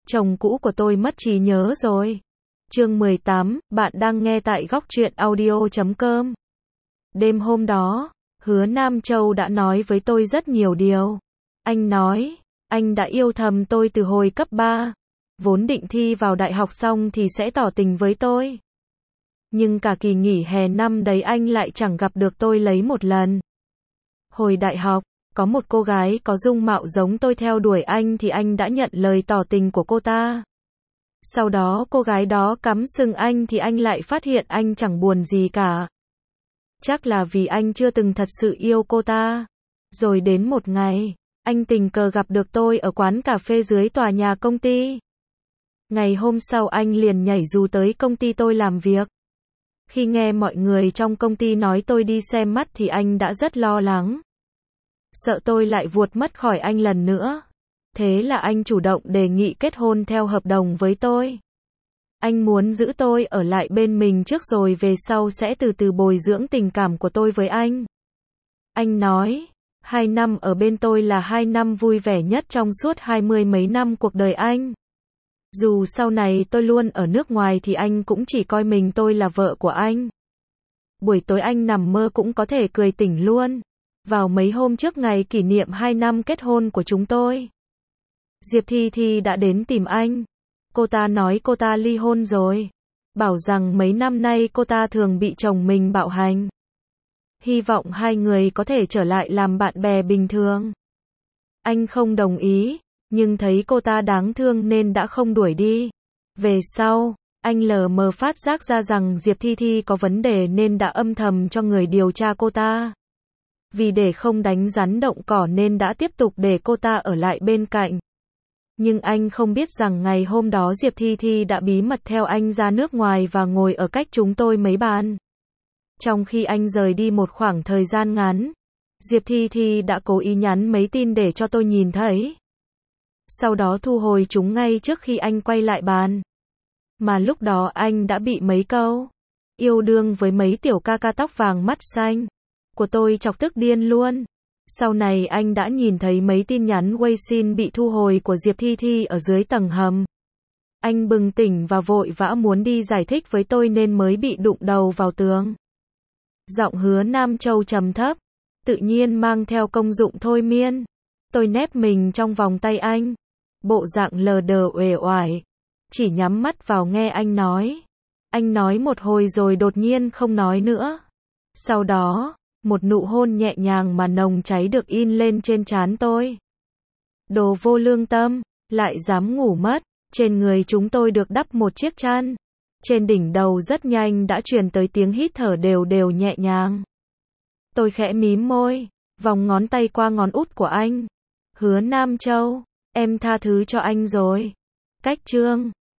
Chồng cũ của tôi mất trí nhớ rồi. Chương 18, bạn đang nghe tại góc truyện audio.com. Đêm hôm đó, Hứa Nam Châu đã nói với tôi rất nhiều điều. Anh nói, anh đã yêu thầm tôi từ hồi cấp 3. Vốn định thi vào đại học xong thì sẽ tỏ tình với tôi. Nhưng cả kỳ nghỉ hè năm đấy anh lại chẳng gặp được tôi lấy một lần. Hồi đại học, có một cô gái có dung mạo giống tôi theo đuổi anh thì anh đã nhận lời tỏ tình của cô ta. Sau đó cô gái đó cắm sừng anh thì anh lại phát hiện anh chẳng buồn gì cả. Chắc là vì anh chưa từng thật sự yêu cô ta. Rồi đến một ngày, anh tình cờ gặp được tôi ở quán cà phê dưới tòa nhà công ty. Ngày hôm sau anh liền nhảy dù tới công ty tôi làm việc. Khi nghe mọi người trong công ty nói tôi đi xem mắt thì anh đã rất lo lắng. Sợ tôi lại vuột mất khỏi anh lần nữa. Thế là anh chủ động đề nghị kết hôn theo hợp đồng với tôi. Anh muốn giữ tôi ở lại bên mình trước rồi về sau sẽ từ từ bồi dưỡng tình cảm của tôi với anh. Anh nói, 2 năm ở bên tôi là 2 năm vui vẻ nhất trong suốt 20 mấy năm cuộc đời anh. Dù sau này tôi luôn ở nước ngoài thì anh cũng chỉ coi mình tôi là vợ của anh. Buổi tối anh nằm mơ cũng có thể cười tỉnh luôn. Vào mấy hôm trước ngày kỷ niệm 2 năm kết hôn của chúng tôi, Diệp Thi Thi đã đến tìm anh. Cô ta nói cô ta ly hôn rồi. Bảo rằng mấy năm nay cô ta thường bị chồng mình bạo hành. Hy vọng hai người có thể trở lại làm bạn bè bình thường. Anh không đồng ý, nhưng thấy cô ta đáng thương nên đã không đuổi đi. Về sau, anh lờ mờ phát giác ra rằng Diệp Thi Thi có vấn đề nên đã âm thầm cho người điều tra cô ta. Vì để không đánh rắn động cỏ nên đã tiếp tục để cô ta ở lại bên cạnh. Nhưng anh không biết rằng ngày hôm đó Diệp Thi Thi đã bí mật theo anh ra nước ngoài và ngồi ở cách chúng tôi mấy bàn. Trong khi anh rời đi một khoảng thời gian ngắn, Diệp Thi Thi đã cố ý nhắn mấy tin để cho tôi nhìn thấy. Sau đó thu hồi chúng ngay trước khi anh quay lại bàn. Mà lúc đó anh đã bị mấy câu yêu đương với mấy tiểu ca ca tóc vàng mắt xanh của tôi chọc tức điên luôn. Sau này anh đã nhìn thấy mấy tin nhắn Weixin bị thu hồi của Diệp Thi Thi ở dưới tầng hầm. Anh bừng tỉnh và vội vã muốn đi giải thích với tôi nên mới bị đụng đầu vào tường. Giọng Hứa Nam Châu trầm thấp, tự nhiên mang theo công dụng thôi miên. Tôi nép mình trong vòng tay anh, bộ dạng lờ đờ uể oải, chỉ nhắm mắt vào nghe anh nói. Anh nói một hồi rồi đột nhiên không nói nữa. Sau đó, một nụ hôn nhẹ nhàng mà nồng cháy được in lên trên trán tôi. Đồ vô lương tâm, lại dám ngủ mất. Trên người chúng tôi được đắp một chiếc chăn. Trên đỉnh đầu rất nhanh đã truyền tới tiếng hít thở đều đều nhẹ nhàng. Tôi khẽ mím môi, vòng ngón tay qua ngón út của anh. Hứa Nam Châu, em tha thứ cho anh rồi. Cách chương